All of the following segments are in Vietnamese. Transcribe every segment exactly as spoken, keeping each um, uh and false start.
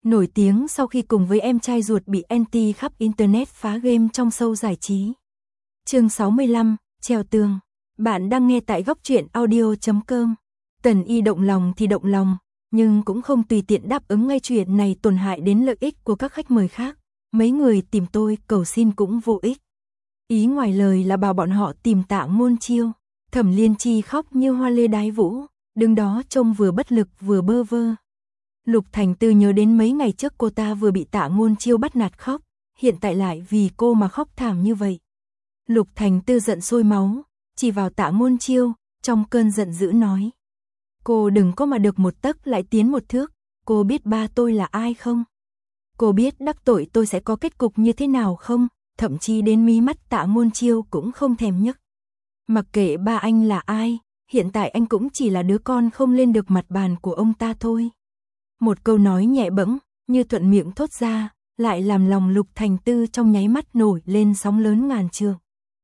nổi tiếng sau khi cùng với em trai ruột bị anti khắp internet phá game trong show giải trí. Chương sáu mươi lăm, treo tường. Bạn đang nghe tại góc truyện audio chấm com. Tần Y động lòng thì động lòng, nhưng cũng không tùy tiện đáp ứng ngay chuyện này tổn hại đến lợi ích của các khách mời khác. Mấy người tìm tôi cầu xin cũng vô ích. Ý ngoài lời là bảo bọn họ tìm Tạ Ngôn Chiêu. Thẩm Liên Chi khóc như hoa lê đái vũ, đứng đó trông vừa bất lực vừa bơ vơ. Lục Thành Tư nhớ đến mấy ngày trước cô ta vừa bị Tạ Ngôn Chiêu bắt nạt khóc, hiện tại lại vì cô mà khóc thảm như vậy. Lục Thành Tư giận sôi máu, chỉ vào Tạ Ngôn Chiêu, trong cơn giận dữ nói: "Cô đừng có mà được một tấc lại tiến một thước, cô biết ba tôi là ai không? Cô biết đắc tội tôi sẽ có kết cục như thế nào không?" Thậm chí đến mí mắt Tạ Ngôn Chiêu cũng không thèm nhấc. Mặc kệ ba anh là ai, hiện tại anh cũng chỉ là đứa con không lên được mặt bàn của ông ta thôi. Một câu nói nhẹ bẫng, như thuận miệng thốt ra, lại làm lòng Lục Thành Tư trong nháy mắt nổi lên sóng lớn ngàn trượng.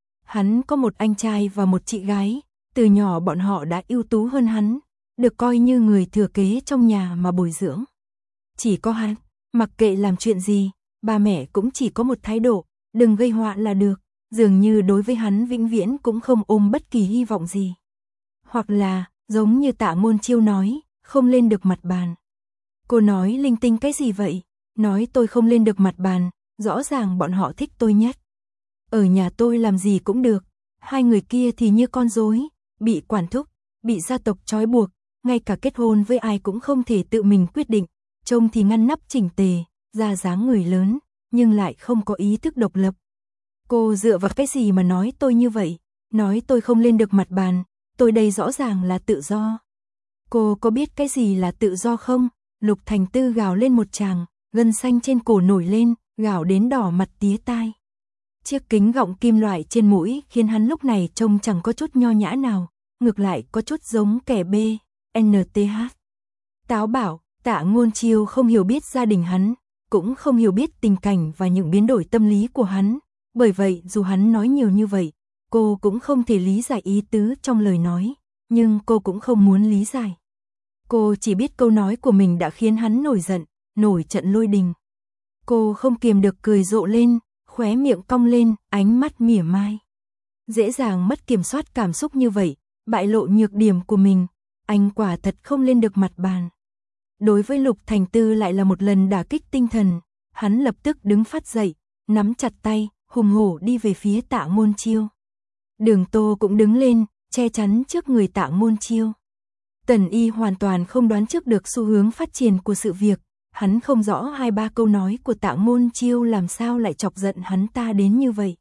Hắn có một anh trai và một chị gái, từ nhỏ bọn họ đã ưu tú hơn hắn, được coi như người thừa kế trong nhà mà bồi dưỡng. Chỉ có hắn, mặc kệ làm chuyện gì, ba mẹ cũng chỉ có một thái độ, đừng gây họa là được, dường như đối với hắn vĩnh viễn cũng không ôm bất kỳ hy vọng gì. Hoặc là, giống như Tạ Ngôn Chiêu nói, không lên được mặt bàn. Cô nói linh tinh cái gì vậy? Nói tôi không lên được mặt bàn, rõ ràng bọn họ thích tôi nhất. Ở nhà tôi làm gì cũng được, hai người kia thì như con rối, bị quản thúc, bị gia tộc trói buộc, ngay cả kết hôn với ai cũng không thể tự mình quyết định, trông thì ngăn nắp chỉnh tề, ra dáng người lớn, nhưng lại không có ý thức độc lập. Cô dựa vào cái gì mà nói tôi như vậy? Nói tôi không lên được mặt bàn, tôi đây rõ ràng là tự do. Cô có biết cái gì là tự do không? Lục Thành Tư gào lên một tràng, gân xanh trên cổ nổi lên, gào đến đỏ mặt tía tai. Chiếc kính gọng kim loại trên mũi khiến hắn lúc này trông chẳng có chút nho nhã nào, ngược lại có chút giống kẻ B, en tê hát. Táo bảo, Tạ Ngôn Chiêu không hiểu biết gia đình hắn, cũng không hiểu biết tình cảnh và những biến đổi tâm lý của hắn, bởi vậy dù hắn nói nhiều như vậy, cô cũng không thể lý giải ý tứ trong lời nói, nhưng cô cũng không muốn lý giải. Cô chỉ biết câu nói của mình đã khiến hắn nổi giận, nổi trận lôi đình. Cô không kiềm được cười rộ lên, khóe miệng cong lên, ánh mắt mỉa mai. Dễ dàng mất kiểm soát cảm xúc như vậy, bại lộ nhược điểm của mình, anh quả thật không lên được mặt bàn. Đối với Lục Thành Tư lại là một lần đả kích tinh thần, hắn lập tức đứng phát dậy, nắm chặt tay, hùng hổ đi về phía Tạ Ngôn Chiêu. Đường Tô cũng đứng lên, che chắn trước người Tạ Ngôn Chiêu. Tần Y hoàn toàn không đoán trước được xu hướng phát triển của sự việc, hắn không rõ hai ba câu nói của Tạ Ngôn Chiêu làm sao lại chọc giận hắn ta đến như vậy.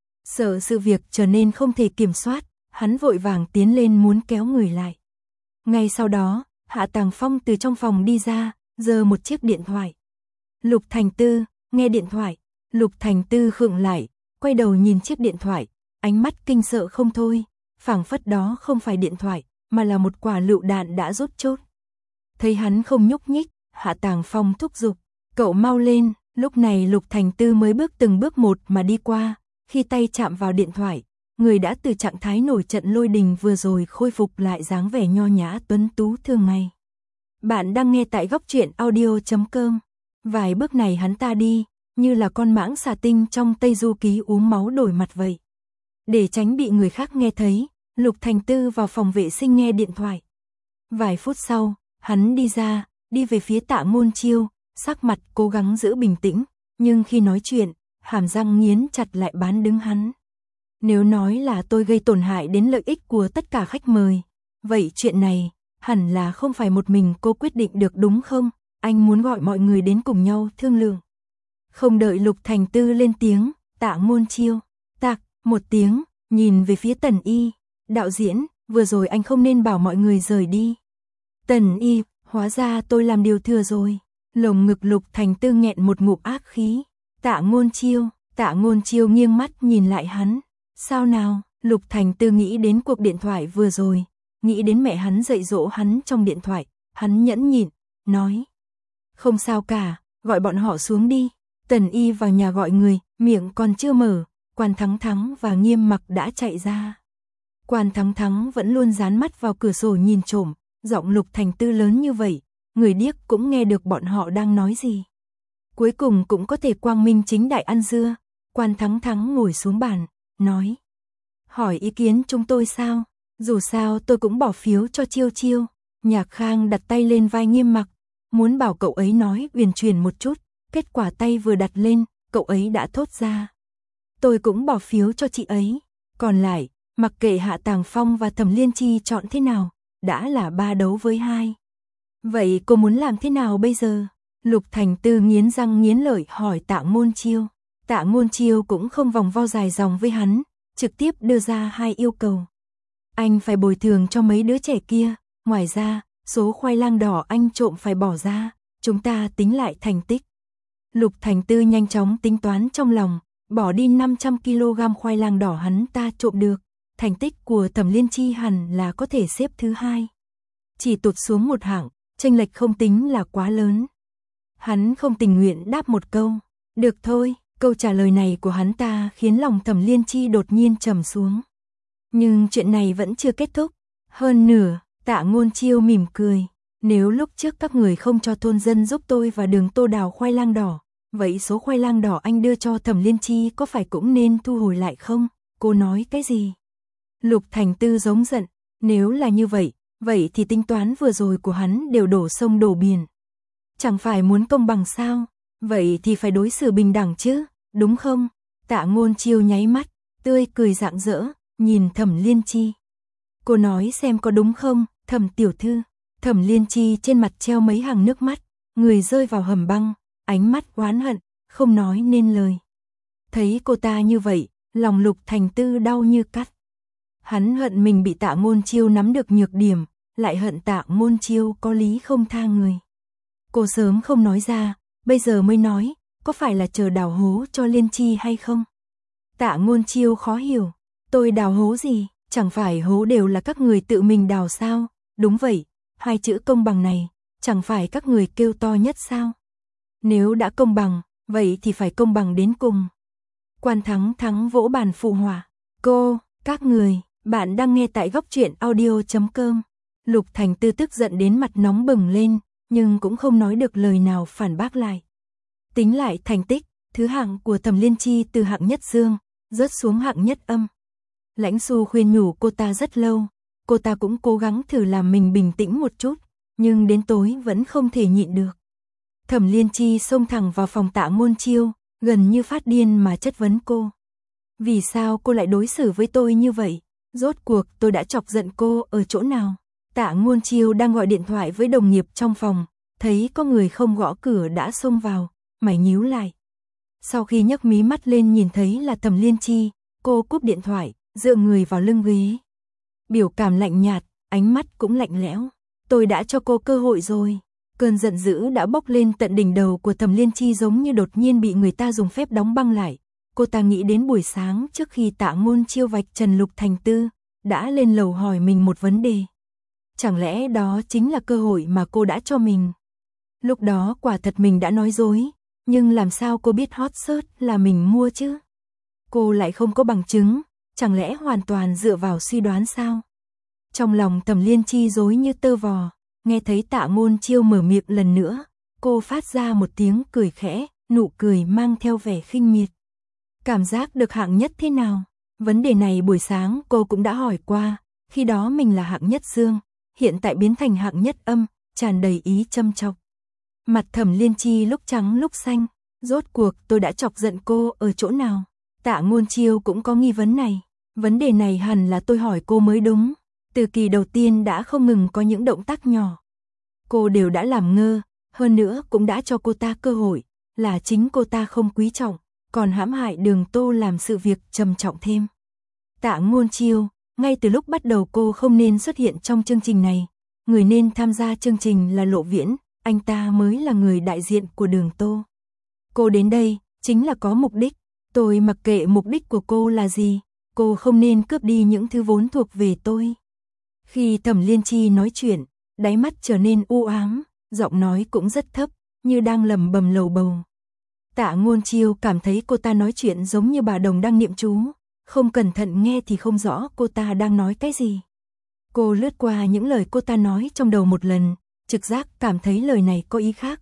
Sợ sự việc trở nên không thể kiểm soát, hắn vội vàng tiến lên muốn kéo người lại. Ngay sau đó, Hạ Tàng Phong từ trong phòng đi ra, giơ một chiếc điện thoại. Lục Thành Tư, nghe điện thoại. Lục Thành Tư khựng lại, quay đầu nhìn chiếc điện thoại, ánh mắt kinh sợ không thôi, phảng phất đó không phải điện thoại, mà là một quả lựu đạn đã rút chốt. Thấy hắn không nhúc nhích, Hạ Tàng Phong thúc giục, cậu mau lên. Lúc này Lục Thành Tư mới bước từng bước một mà đi qua, khi tay chạm vào điện thoại, người đã từ trạng thái nổi trận lôi đình vừa rồi khôi phục lại dáng vẻ nho nhã tuấn tú thường ngày. Bạn đang nghe tại góc truyện audio chấm com. Vài bước này hắn ta đi, như là con mãng xà tinh trong Tây Du Ký uống máu đổi mặt vậy. Để tránh bị người khác nghe thấy, Lục Thành Tư vào phòng vệ sinh nghe điện thoại. Vài phút sau, hắn đi ra, đi về phía Tạ Ngôn Chiêu, sắc mặt cố gắng giữ bình tĩnh, nhưng khi nói chuyện, hàm răng nghiến chặt lại bán đứng hắn. Nếu nói là tôi gây tổn hại đến lợi ích của tất cả khách mời, vậy chuyện này, hẳn là không phải một mình cô quyết định được đúng không? Anh muốn gọi mọi người đến cùng nhau thương lượng. Không đợi Lục Thành Tư lên tiếng, Tạ Ngôn Chiêu, tạc, một tiếng, nhìn về phía Tần Y. Đạo diễn, vừa rồi anh không nên bảo mọi người rời đi. Tần Y, hóa ra tôi làm điều thừa rồi. Lồng ngực Lục Thành Tư nghẹn một ngụm ác khí. Tạ Ngôn Chiêu, Tạ Ngôn Chiêu nghiêng mắt nhìn lại hắn. Sao nào? Lục Thành Tư nghĩ đến cuộc điện thoại vừa rồi, nghĩ đến mẹ hắn dạy dỗ hắn trong điện thoại, hắn nhẫn nhịn, nói. Không sao cả, gọi bọn họ xuống đi. Tần Y vào nhà gọi người, miệng còn chưa mở, Quan Thắng Thắng và Nghiêm Mặc đã chạy ra. Quan Thắng Thắng vẫn luôn dán mắt vào cửa sổ nhìn trộm, giọng Lục Thành Tư lớn như vậy, người điếc cũng nghe được bọn họ đang nói gì. cuối cùng cũng có thể quang minh chính đại ăn dưa. Quan Thắng Thắng ngồi xuống bàn, nói. Hỏi ý kiến chúng tôi sao? Dù sao tôi cũng bỏ phiếu cho Chiêu Chiêu. Nhạc Khang đặt tay lên vai Nghiêm Mặc, muốn bảo cậu ấy nói uyển chuyển một chút, kết quả tay vừa đặt lên, cậu ấy đã thốt ra. Tôi cũng bỏ phiếu cho chị ấy. Còn lại, mặc kệ Hạ Tàng Phong và Thẩm Liên Chi chọn thế nào, đã là ba đấu với hai. Vậy cô muốn làm thế nào bây giờ? Lục Thành Tư nghiến răng nghiến lợi hỏi Tạ Ngôn Chiêu. Tạ Ngôn Chiêu cũng không vòng vo dài dòng với hắn, trực tiếp đưa ra hai yêu cầu. Anh phải bồi thường cho mấy đứa trẻ kia, ngoài ra, số khoai lang đỏ anh trộm phải bỏ ra, chúng ta tính lại thành tích. Lục Thành Tư nhanh chóng tính toán trong lòng, bỏ đi năm trăm ki lô gam khoai lang đỏ hắn ta trộm được, thành tích của Thẩm Liên Chi hẳn là có thể xếp thứ hai. Chỉ tụt xuống một hạng, chênh lệch không tính là quá lớn. Hắn không tình nguyện đáp một câu, được thôi. Câu trả lời này của hắn ta khiến lòng Thẩm Liên Chi đột nhiên trầm xuống. Nhưng chuyện này vẫn chưa kết thúc. Hơn nửa, Tạ Ngôn Chiêu mỉm cười. Nếu lúc trước các người không cho thôn dân giúp tôi và Đường Tô đào khoai lang đỏ, vậy số khoai lang đỏ anh đưa cho Thẩm Liên Chi có phải cũng nên thu hồi lại không? Cô nói cái gì? Lục Thành Tư giống giận. Nếu là như vậy, vậy thì tính toán vừa rồi của hắn đều đổ sông đổ biển. Chẳng phải muốn công bằng sao? Vậy thì phải đối xử bình đẳng chứ, đúng không? Tạ Ngôn Chiêu nháy mắt, tươi cười rạng rỡ, nhìn Thẩm Liên Chi. Cô nói xem có đúng không, Thẩm tiểu thư. Thẩm Liên Chi trên mặt treo mấy hàng nước mắt, người rơi vào hầm băng, ánh mắt oán hận, không nói nên lời. Thấy cô ta như vậy, lòng Lục Thành Tư đau như cắt. Hắn hận mình bị Tạ Ngôn Chiêu nắm được nhược điểm, lại hận Tạ Ngôn Chiêu có lý không tha người. Cô sớm không nói ra, bây giờ mới nói, có phải là chờ đào hố cho Liên Chi hay không? Tạ Ngôn Chiêu khó hiểu, tôi đào hố gì, chẳng phải hố đều là các người tự mình đào sao? Đúng vậy, hai chữ công bằng này, chẳng phải các người kêu to nhất sao? Nếu đã công bằng, vậy thì phải công bằng đến cùng. Quan Thắng Thắng vỗ bàn phụ họa. Cô, các người, bạn đang nghe tại góc truyện audio chấm com. Lục Thành Tư tức giận đến mặt nóng bừng lên, nhưng cũng không nói được lời nào phản bác lại. Tính lại thành tích, thứ hạng của Thẩm Liên Chi từ hạng nhất dương, rớt xuống hạng nhất âm. Lãnh Xu khuyên nhủ cô ta rất lâu, cô ta cũng cố gắng thử làm mình bình tĩnh một chút, nhưng đến tối vẫn không thể nhịn được. Thẩm Liên Chi xông thẳng vào phòng Tạ Ngôn Chiêu, gần như phát điên mà chất vấn cô. Vì sao cô lại đối xử với tôi như vậy? Rốt cuộc tôi đã chọc giận cô ở chỗ nào? Tạ Ngôn Chiêu đang gọi điện thoại với đồng nghiệp trong phòng, thấy có người không gõ cửa đã xông vào, mày nhíu lại. Sau khi nhấc mí mắt lên nhìn thấy là Thẩm Liên Chi, cô cúp điện thoại, dựa người vào lưng ghế. Biểu cảm lạnh nhạt, ánh mắt cũng lạnh lẽo. Tôi đã cho cô cơ hội rồi. Cơn giận dữ đã bốc lên tận đỉnh đầu của Thẩm Liên Chi giống như đột nhiên bị người ta dùng phép đóng băng lại. Cô ta nghĩ đến buổi sáng trước khi Tạ Ngôn Chiêu vạch trần Lục Thành Tư, đã lên lầu hỏi mình một vấn đề. Chẳng lẽ đó chính là cơ hội mà cô đã cho mình? Lúc đó quả thật mình đã nói dối, nhưng làm sao cô biết hot search là mình mua chứ? Cô lại không có bằng chứng, chẳng lẽ hoàn toàn dựa vào suy đoán sao? Trong lòng Thẩm Liên Chi rối như tơ vò, nghe thấy Tạ Ngôn Chiêu mở miệng lần nữa, cô phát ra một tiếng cười khẽ, nụ cười mang theo vẻ khinh miệt. Cảm giác được hạng nhất thế nào? Vấn đề này buổi sáng cô cũng đã hỏi qua, khi đó mình là hạng nhất dương, hiện tại biến thành hạng nhất âm, tràn đầy ý châm chọc. Mặt Thẩm Liên Chi lúc trắng lúc xanh, rốt cuộc tôi đã chọc giận cô ở chỗ nào? Tạ Ngôn Chiêu cũng có nghi vấn này, vấn đề này hẳn là tôi hỏi cô mới đúng. Từ kỳ đầu tiên đã không ngừng có những động tác nhỏ. Cô đều đã làm ngơ, hơn nữa cũng đã cho cô ta cơ hội, là chính cô ta không quý trọng, còn hãm hại Đường Tô làm sự việc trầm trọng thêm. Tạ Ngôn Chiêu, ngay từ lúc bắt đầu cô không nên xuất hiện trong chương trình này, người nên tham gia chương trình là Lộ Viễn, anh ta mới là người đại diện của Đường Tô. Cô đến đây, chính là có mục đích, tôi mặc kệ mục đích của cô là gì, cô không nên cướp đi những thứ vốn thuộc về tôi. Khi Thẩm Liên Chi nói chuyện, đáy mắt trở nên u ám, giọng nói cũng rất thấp, như đang lẩm bẩm lầu bầu. Tạ Ngôn Chiêu cảm thấy cô ta nói chuyện giống như bà đồng đang niệm chú, không cẩn thận nghe thì không rõ cô ta đang nói cái gì. Cô lướt qua những lời cô ta nói trong đầu một lần, trực giác cảm thấy lời này có ý khác,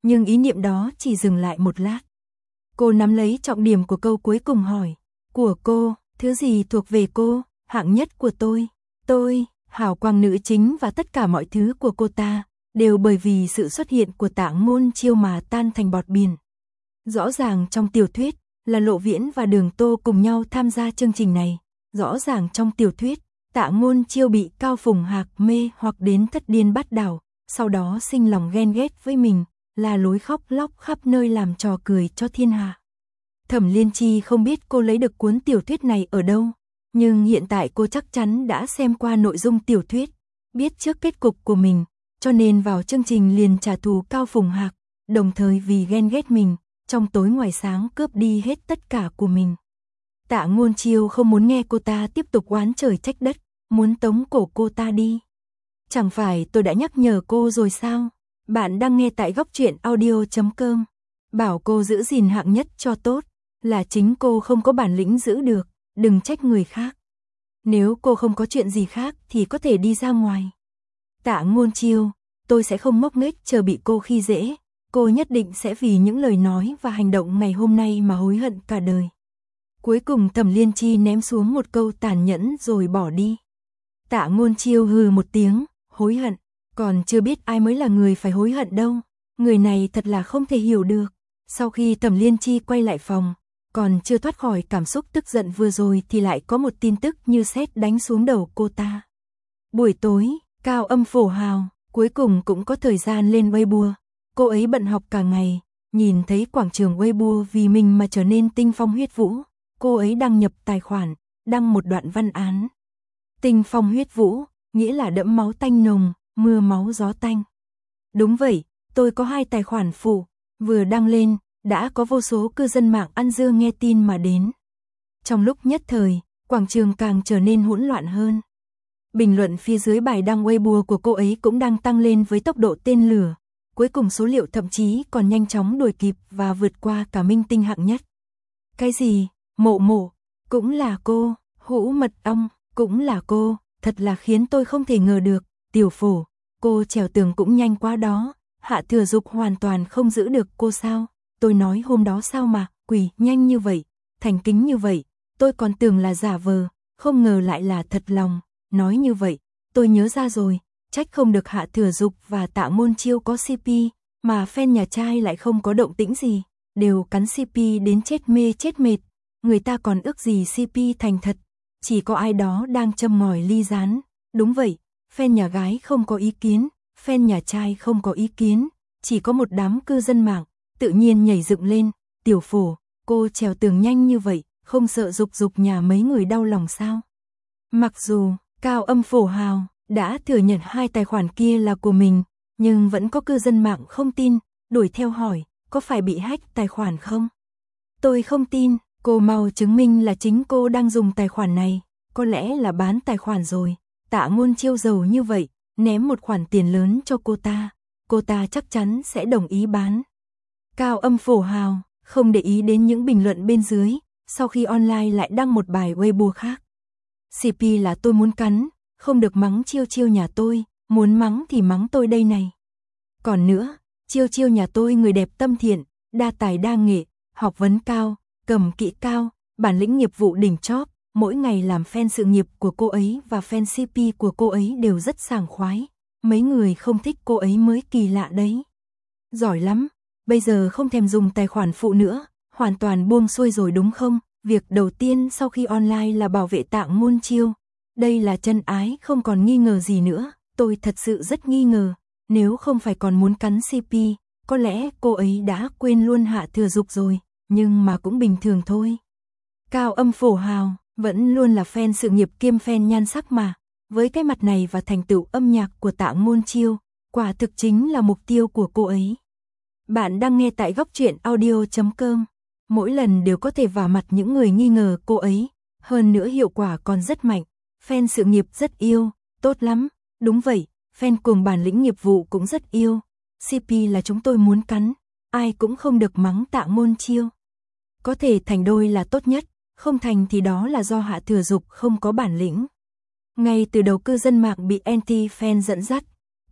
nhưng ý niệm đó chỉ dừng lại một lát. Cô nắm lấy trọng điểm của câu cuối cùng hỏi, của cô, thứ gì thuộc về cô, hạng nhất của tôi, tôi, hào quang nữ chính và tất cả mọi thứ của cô ta, đều bởi vì sự xuất hiện của Tạ Ngôn Chiêu mà tan thành bọt biển. Rõ ràng trong tiểu thuyết, là Lộ Viễn và Đường Tô cùng nhau tham gia chương trình này, rõ ràng trong tiểu thuyết, Tạ Ngôn Chiêu bị Cao Phùng Hạc mê hoặc đến thất điên bát đảo, sau đó sinh lòng ghen ghét với mình, là lối khóc lóc khắp nơi làm trò cười cho thiên hạ. Thẩm Liên Chi không biết cô lấy được cuốn tiểu thuyết này ở đâu, nhưng hiện tại cô chắc chắn đã xem qua nội dung tiểu thuyết, biết trước kết cục của mình, cho nên vào chương trình liền trả thù Cao Phùng Hạc, đồng thời vì ghen ghét mình, trong tối ngoài sáng cướp đi hết tất cả của mình. Tạ Ngôn Chiêu không muốn nghe cô ta tiếp tục oán trời trách đất, muốn tống cổ cô ta đi. Chẳng phải tôi đã nhắc nhở cô rồi sao? Bạn đang nghe tại góc truyện audio chấm com. Bảo cô giữ gìn hạng nhất cho tốt, là chính cô không có bản lĩnh giữ được, đừng trách người khác. Nếu cô không có chuyện gì khác thì có thể đi ra ngoài. Tạ Ngôn Chiêu, tôi sẽ không ngốc nghếch chờ bị cô khi dễ, cô nhất định sẽ vì những lời nói và hành động ngày hôm nay mà hối hận cả đời. Cuối cùng Thẩm Liên Chi ném xuống một câu tàn nhẫn rồi bỏ đi. Tạ Ngôn Chiêu hừ một tiếng, hối hận, còn chưa biết ai mới là người phải hối hận đâu, người này thật là không thể hiểu được. Sau khi Thẩm Liên Chi quay lại phòng, còn chưa thoát khỏi cảm xúc tức giận vừa rồi thì lại có một tin tức như sét đánh xuống đầu cô ta. Buổi tối, Cao Âm Phổ Hào, cuối cùng cũng có thời gian lên Weibo, cô ấy bận học cả ngày, nhìn thấy quảng trường Weibo vì mình mà trở nên tinh phong huyết vũ, cô ấy đăng nhập tài khoản, đăng một đoạn văn án. Tinh phong huyết vũ, nghĩa là đẫm máu tanh nồng, mưa máu gió tanh. Đúng vậy, tôi có hai tài khoản phụ, vừa đăng lên, đã có vô số cư dân mạng ăn dưa nghe tin mà đến. Trong lúc nhất thời, quảng trường càng trở nên hỗn loạn hơn. Bình luận phía dưới bài đăng Weibo của cô ấy cũng đang tăng lên với tốc độ tên lửa. Cuối cùng số liệu thậm chí còn nhanh chóng đuổi kịp và vượt qua cả minh tinh hạng nhất. Cái gì? Mộ Mộ, cũng là cô, Hũ Mật Ong, cũng là cô, thật là khiến tôi không thể ngờ được. Tiểu Phổ, cô trèo tường cũng nhanh quá đó, Hạ Thừa Dục hoàn toàn không giữ được cô sao? Tôi nói hôm đó sao mà, quỳ nhanh như vậy, thành kính như vậy, tôi còn tưởng là giả vờ, không ngờ lại là thật lòng. Nói như vậy, tôi nhớ ra rồi, trách không được Hạ Thừa Dục và Tạ Ngôn Chiêu có xê pê, mà fan nhà trai lại không có động tĩnh gì, đều cắn xê pê đến chết mê chết mệt, người ta còn ước gì xê pê thành thật, chỉ có ai đó đang châm ngòi ly rán. Đúng vậy, fan nhà gái không có ý kiến, fan nhà trai không có ý kiến, chỉ có một đám cư dân mạng, tự nhiên nhảy dựng lên. Tiểu Phổ, cô trèo tường nhanh như vậy, không sợ Dục Dục nhà mấy người đau lòng sao? Mặc dù Cao Âm Phổ Hào đã thừa nhận hai tài khoản kia là của mình, nhưng vẫn có cư dân mạng không tin, đuổi theo hỏi, có phải bị hack tài khoản không? Tôi không tin, cô mau chứng minh là chính cô đang dùng tài khoản này, có lẽ là bán tài khoản rồi. Tạ Ngôn Chiêu giàu như vậy, ném một khoản tiền lớn cho cô ta, cô ta chắc chắn sẽ đồng ý bán. Cao Âm Phổ Hào không để ý đến những bình luận bên dưới, sau khi online lại đăng một bài Weibo khác. xê pê là tôi muốn cắn, không được mắng Chiêu Chiêu nhà tôi, muốn mắng thì mắng tôi đây này. Còn nữa, Chiêu Chiêu nhà tôi người đẹp tâm thiện, đa tài đa nghệ, học vấn cao, cầm kỹ cao, bản lĩnh nghiệp vụ đỉnh chóp, mỗi ngày làm fan sự nghiệp của cô ấy và fan xê pê của cô ấy đều rất sảng khoái, mấy người không thích cô ấy mới kỳ lạ đấy. Giỏi lắm, bây giờ không thèm dùng tài khoản phụ nữa, hoàn toàn buông xuôi rồi đúng không? Việc đầu tiên sau khi online là bảo vệ Tạ Ngôn Chiêu. Đây là chân ái không còn nghi ngờ gì nữa, tôi thật sự rất nghi ngờ, nếu không phải còn muốn cắn xê pê, có lẽ cô ấy đã quên luôn Hạ Thừa Dục rồi, nhưng mà cũng bình thường thôi. Cao Âm Phổ Hào vẫn luôn là fan sự nghiệp kiêm fan nhan sắc mà, với cái mặt này và thành tựu âm nhạc của Tạ Ngôn Chiêu, quả thực chính là mục tiêu của cô ấy. Bạn đang nghe tại góc truyện audio chấm com. Mỗi lần đều có thể vả mặt những người nghi ngờ cô ấy, hơn nữa hiệu quả còn rất mạnh, fan sự nghiệp rất yêu, tốt lắm, đúng vậy, fan cùng bản lĩnh nghiệp vụ cũng rất yêu, xê pê là chúng tôi muốn cắn, ai cũng không được mắng Tạ Ngôn Chiêu. Có thể thành đôi là tốt nhất, không thành thì đó là do Hạ Thừa Dục không có bản lĩnh. Ngay từ đầu cư dân mạng bị anti-fan dẫn dắt,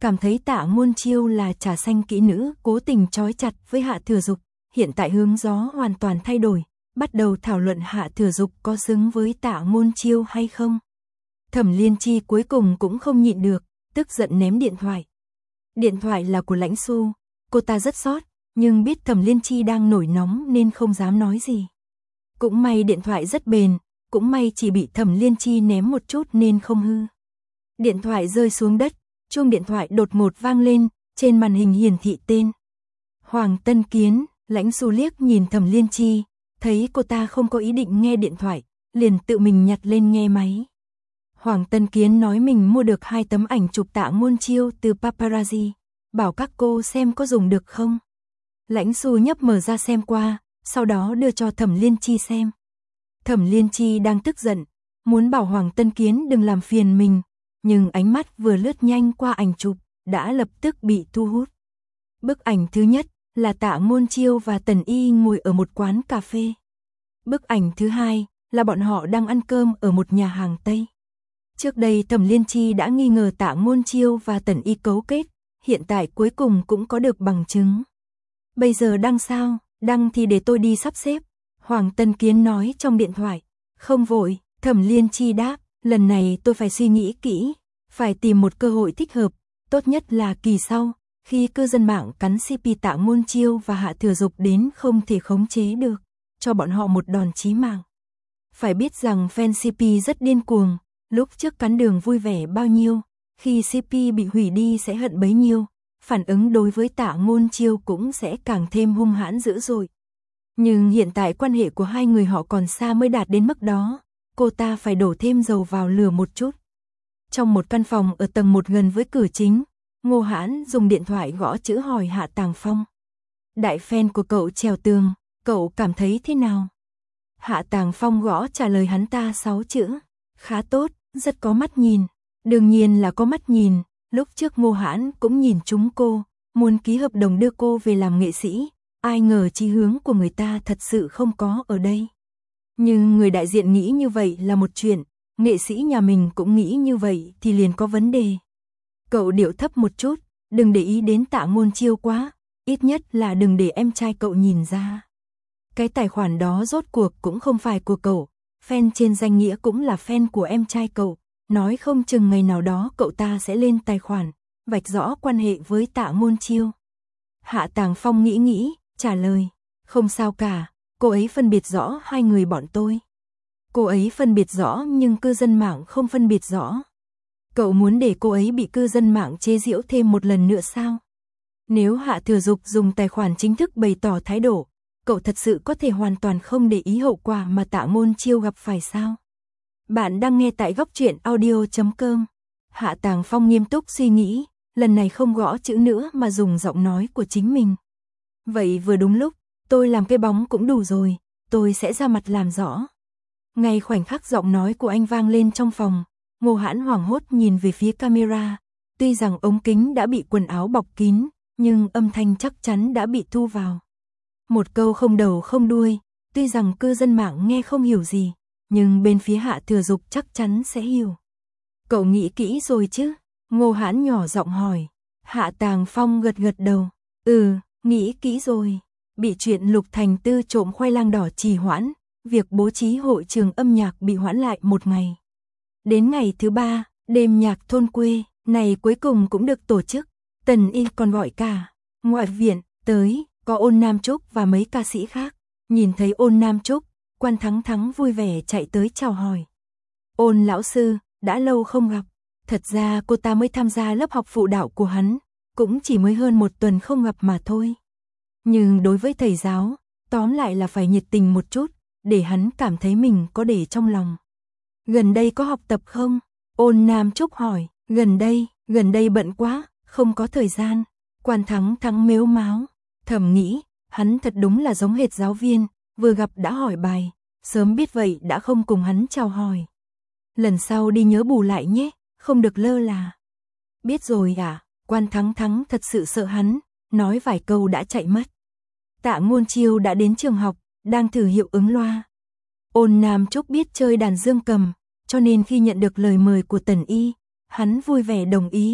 cảm thấy Tạ Ngôn Chiêu là trà xanh kỹ nữ, cố tình trói chặt với Hạ Thừa Dục, hiện tại hướng gió hoàn toàn thay đổi, bắt đầu thảo luận Hạ Thừa Dục có xứng với Tạ Ngôn Chiêu hay không. Thẩm Liên Chi cuối cùng cũng không nhịn được, tức giận ném điện thoại. Điện thoại là của Lãnh Xu, cô ta rất sót, nhưng biết Thẩm Liên Chi đang nổi nóng nên không dám nói gì. Cũng may điện thoại rất bền, cũng may chỉ bị Thẩm Liên Chi ném một chút nên không hư. Điện thoại rơi xuống đất, chuông điện thoại đột ngột vang lên, trên màn hình hiển thị tên Hoàng Tân Kiến. Lãnh Xu liếc nhìn Thẩm Liên Chi, thấy cô ta không có ý định nghe điện thoại, liền tự mình nhặt lên nghe máy. Hoàng Tân Kiến nói mình mua được hai tấm ảnh chụp Tạ Ngôn Chiêu từ paparazzi, bảo các cô xem có dùng được không. Lãnh Xu nhấp mở ra xem qua, sau đó đưa cho Thẩm Liên Chi xem. Thẩm Liên Chi đang tức giận, muốn bảo Hoàng Tân Kiến đừng làm phiền mình, nhưng ánh mắt vừa lướt nhanh qua ảnh chụp, đã lập tức bị thu hút. Bức ảnh thứ nhất là Tạ Ngôn Chiêu và Tần Y ngồi ở một quán cà phê. Bức ảnh thứ hai là bọn họ đang ăn cơm ở một nhà hàng Tây. Trước đây Thẩm Liên Chi đã nghi ngờ Tạ Ngôn Chiêu và Tần Y cấu kết, hiện tại cuối cùng cũng có được bằng chứng. Bây giờ đăng sao? Đăng thì để tôi đi sắp xếp. Hoàng Tân Kiến nói trong điện thoại. Không vội, Thẩm Liên Chi đáp, lần này tôi phải suy nghĩ kỹ, phải tìm một cơ hội thích hợp, tốt nhất là kỳ sau, khi cư dân mạng cắn xê pê Tạ Ngôn Chiêu và Hạ Thừa Dục đến không thể khống chế được, cho bọn họ một đòn chí mạng. Phải biết rằng fan xê pê rất điên cuồng, lúc trước cắn đường vui vẻ bao nhiêu, khi xê pê bị hủy đi sẽ hận bấy nhiêu, phản ứng đối với Tạ Ngôn Chiêu cũng sẽ càng thêm hung hãn dữ dội. Nhưng hiện tại quan hệ của hai người họ còn xa mới đạt đến mức đó, cô ta phải đổ thêm dầu vào lửa một chút. Trong một căn phòng ở tầng một gần với cửa chính, Ngô Hãn dùng điện thoại gõ chữ hỏi Hạ Tàng Phong. Đại fan của cậu trèo tường, cậu cảm thấy thế nào? Hạ Tàng Phong gõ trả lời hắn ta sáu chữ. Khá tốt, rất có mắt nhìn. Đương nhiên là có mắt nhìn, lúc trước Ngô Hãn cũng nhìn chúng cô, muốn ký hợp đồng đưa cô về làm nghệ sĩ, ai ngờ chí hướng của người ta thật sự không có ở đây. Nhưng người đại diện nghĩ như vậy là một chuyện, nghệ sĩ nhà mình cũng nghĩ như vậy thì liền có vấn đề. Cậu điệu thấp một chút, đừng để ý đến Tạ Ngôn Chiêu quá, ít nhất là đừng để em trai cậu nhìn ra. Cái tài khoản đó rốt cuộc cũng không phải của cậu, fan trên danh nghĩa cũng là fan của em trai cậu, nói không chừng ngày nào đó cậu ta sẽ lên tài khoản, vạch rõ quan hệ với Tạ Ngôn Chiêu. Hạ Tàng Phong nghĩ nghĩ, trả lời, không sao cả, cô ấy phân biệt rõ hai người bọn tôi. Cô ấy phân biệt rõ nhưng cư dân mạng không phân biệt rõ. Cậu muốn để cô ấy bị cư dân mạng chế giễu thêm một lần nữa sao? Nếu Hạ Thừa Dục dùng tài khoản chính thức bày tỏ thái độ, cậu thật sự có thể hoàn toàn không để ý hậu quả mà Tạ Ngôn Chiêu gặp phải sao? Bạn đang nghe tại góc truyện audio chấm com. Hạ Tàng Phong nghiêm túc suy nghĩ, lần này không gõ chữ nữa mà dùng giọng nói của chính mình. Vậy vừa đúng lúc, tôi làm cái bóng cũng đủ rồi, tôi sẽ ra mặt làm rõ. Ngay khoảnh khắc giọng nói của anh vang lên trong phòng, Ngô Hãn hoảng hốt nhìn về phía camera, tuy rằng ống kính đã bị quần áo bọc kín, nhưng âm thanh chắc chắn đã bị thu vào. Một câu không đầu không đuôi, tuy rằng cư dân mạng nghe không hiểu gì, nhưng bên phía Hạ Thừa Dục chắc chắn sẽ hiểu. Cậu nghĩ kỹ rồi chứ? Ngô Hãn nhỏ giọng hỏi. Hạ Tàng Phong gật gật đầu. Ừ, nghĩ kỹ rồi. Bị chuyện Lục Thành Tư trộm khoai lang đỏ trì hoãn, việc bố trí hội trường âm nhạc bị hoãn lại một ngày. Đến ngày thứ ba, đêm nhạc thôn quê này cuối cùng cũng được tổ chức. Tần Y còn gọi cả ngoại viện tới, có Ôn Nam Trúc và mấy ca sĩ khác. Nhìn thấy Ôn Nam Trúc, Quan Thắng Thắng vui vẻ chạy tới chào hỏi. Ôn lão sư, đã lâu không gặp. Thật ra cô ta mới tham gia lớp học phụ đạo của hắn, cũng chỉ mới hơn một tuần không gặp mà thôi. Nhưng đối với thầy giáo, tóm lại là phải nhiệt tình một chút, để hắn cảm thấy mình có để trong lòng. Gần đây có học tập không? Ôn Nam Trúc hỏi. Gần đây, gần đây bận quá, không có thời gian. Quan Thắng Thắng mếu máo. Thầm nghĩ, hắn thật đúng là giống hệt giáo viên, vừa gặp đã hỏi bài, sớm biết vậy đã không cùng hắn chào hỏi. Lần sau đi nhớ bù lại nhé, không được lơ là. Biết rồi à? Quan Thắng Thắng thật sự sợ hắn, nói vài câu đã chạy mất. Tạ Ngôn Chiêu đã đến trường học, đang thử hiệu ứng loa. Ôn Nam Trúc biết chơi đàn dương cầm, cho nên khi nhận được lời mời của Tần Y, hắn vui vẻ đồng ý,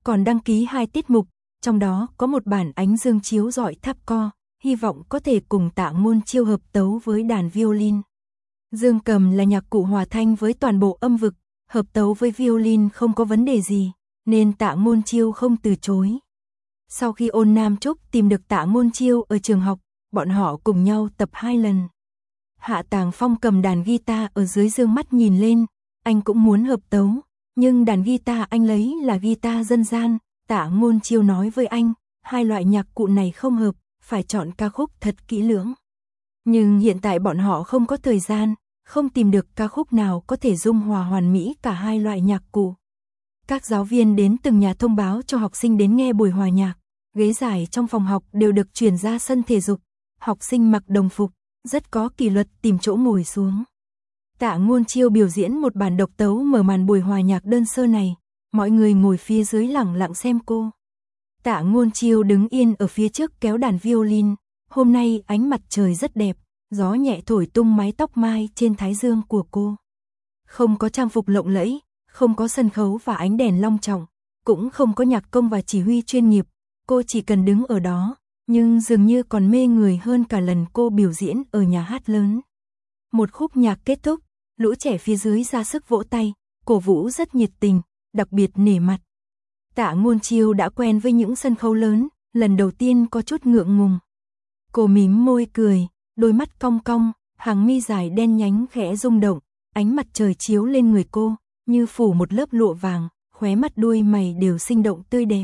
còn đăng ký hai tiết mục, trong đó có một bản Ánh Dương chiếu rọi tháp co, hy vọng có thể cùng Tạ Ngôn Chiêu hợp tấu với đàn violin. Dương cầm là nhạc cụ hòa thanh với toàn bộ âm vực, hợp tấu với violin không có vấn đề gì, nên Tạ Ngôn Chiêu không từ chối. Sau khi Ôn Nam Trúc tìm được Tạ Ngôn Chiêu ở trường học, bọn họ cùng nhau tập hai lần. Hạ Tàng Phong cầm đàn guitar ở dưới dương mắt nhìn lên, anh cũng muốn hợp tấu, nhưng đàn guitar anh lấy là guitar dân gian. Tạ Ngôn Chiêu nói với anh, hai loại nhạc cụ này không hợp, phải chọn ca khúc thật kỹ lưỡng. Nhưng hiện tại bọn họ không có thời gian, không tìm được ca khúc nào có thể dung hòa hoàn mỹ cả hai loại nhạc cụ. Các giáo viên đến từng nhà thông báo cho học sinh đến nghe buổi hòa nhạc, ghế dài trong phòng học đều được chuyển ra sân thể dục, học sinh mặc đồng phục, rất có kỷ luật tìm chỗ ngồi xuống. Tạ Ngôn Chiêu biểu diễn một bản độc tấu mở màn buổi hòa nhạc đơn sơ này, mọi người ngồi phía dưới lặng lặng xem cô. Tạ Ngôn Chiêu đứng yên ở phía trước kéo đàn violin, hôm nay ánh mặt trời rất đẹp, gió nhẹ thổi tung mái tóc mai trên thái dương của cô. Không có trang phục lộng lẫy, không có sân khấu và ánh đèn long trọng, cũng không có nhạc công và chỉ huy chuyên nghiệp, cô chỉ cần đứng ở đó, nhưng dường như còn mê người hơn cả lần cô biểu diễn ở nhà hát lớn. Một khúc nhạc kết thúc, lũ trẻ phía dưới ra sức vỗ tay, cổ vũ rất nhiệt tình, đặc biệt nể mặt. Tạ Ngôn Chiêu đã quen với những sân khấu lớn, lần đầu tiên có chút ngượng ngùng. Cô mím môi cười, đôi mắt cong cong, hàng mi dài đen nhánh khẽ rung động, ánh mặt trời chiếu lên người cô, như phủ một lớp lụa vàng, khóe mắt đuôi mày đều sinh động tươi đẹp.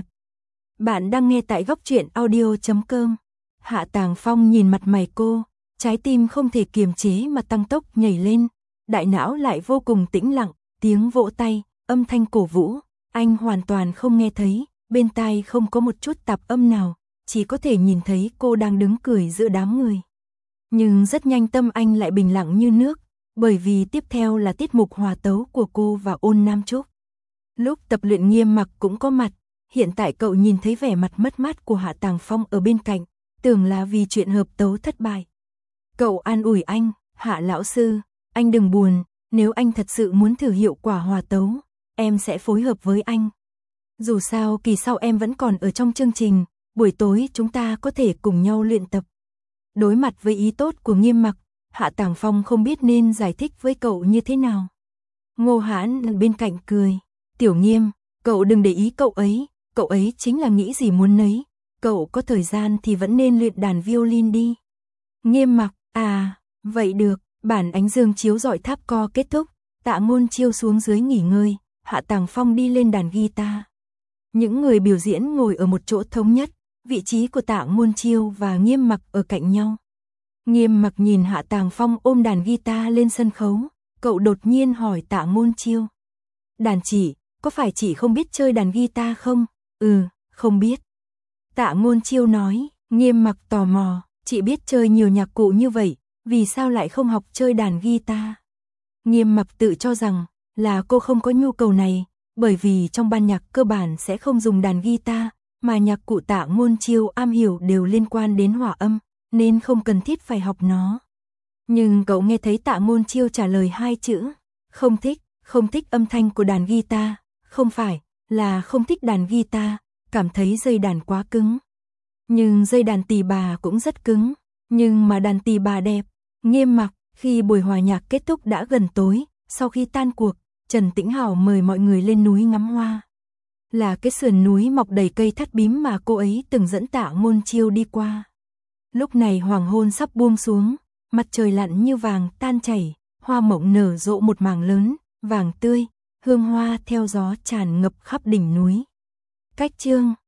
Bạn đang nghe tại góc truyện audio chấm com. Hạ Tàng Phong nhìn mặt mày cô, trái tim không thể kiềm chế mà tăng tốc nhảy lên, đại não lại vô cùng tĩnh lặng, tiếng vỗ tay, âm thanh cổ vũ, anh hoàn toàn không nghe thấy, bên tai không có một chút tạp âm nào, chỉ có thể nhìn thấy cô đang đứng cười giữa đám người. Nhưng rất nhanh tâm anh lại bình lặng như nước, bởi vì tiếp theo là tiết mục hòa tấu của cô và Ôn Nam Trúc. Lúc tập luyện Nghiêm Mặc cũng có mặt, hiện tại cậu nhìn thấy vẻ mặt mất mát của Hạ Tàng Phong ở bên cạnh, tưởng là vì chuyện hợp tấu thất bại. Cậu an ủi anh, Hạ lão sư, anh đừng buồn, nếu anh thật sự muốn thử hiệu quả hòa tấu, em sẽ phối hợp với anh. Dù sao kỳ sau em vẫn còn ở trong chương trình, buổi tối chúng ta có thể cùng nhau luyện tập. Đối mặt với ý tốt của Nghiêm Mặc, Hạ Tàng Phong không biết nên giải thích với cậu như thế nào. Ngô Hãn bên cạnh cười, Tiểu Nghiêm, cậu đừng để ý cậu ấy, cậu ấy chính là nghĩ gì muốn nấy, cậu có thời gian thì vẫn nên luyện đàn violin đi. Nghiêm Mặc, à, vậy được, bản Ánh Dương chiếu rọi tháp co kết thúc, Tạ Ngôn Chiêu xuống dưới nghỉ ngơi, Hạ Tàng Phong đi lên đàn guitar. Những người biểu diễn ngồi ở một chỗ thống nhất, vị trí của Tạ Ngôn Chiêu và Nghiêm Mặc ở cạnh nhau. Nghiêm Mặc nhìn Hạ Tàng Phong ôm đàn guitar lên sân khấu, cậu đột nhiên hỏi Tạ Ngôn Chiêu. Đàn chị, có phải chị không biết chơi đàn guitar không? Ừ, không biết. Tạ Ngôn Chiêu nói, Nghiêm Mặc tò mò, chị biết chơi nhiều nhạc cụ như vậy, vì sao lại không học chơi đàn guitar? Nghiêm Mặc tự cho rằng là cô không có nhu cầu này, bởi vì trong ban nhạc cơ bản sẽ không dùng đàn guitar, mà nhạc cụ Tạ Ngôn Chiêu am hiểu đều liên quan đến hòa âm, nên không cần thiết phải học nó. Nhưng cậu nghe thấy Tạ Ngôn Chiêu trả lời hai chữ, không thích, không thích âm thanh của đàn guitar, không phải, là không thích đàn guitar, cảm thấy dây đàn quá cứng. Nhưng dây đàn tỳ bà cũng rất cứng, nhưng mà đàn tỳ bà đẹp. Nghiêm Mặc, khi buổi hòa nhạc kết thúc đã gần tối, sau khi tan cuộc, Trần Tĩnh Hảo mời mọi người lên núi ngắm hoa. Là cái sườn núi mọc đầy cây thắt bím mà cô ấy từng dẫn Tạ Ngôn Chiêu đi qua. Lúc này hoàng hôn sắp buông xuống, mặt trời lặn như vàng tan chảy, hoa mộng nở rộ một mảng lớn, vàng tươi, hương hoa theo gió tràn ngập khắp đỉnh núi. Cách chương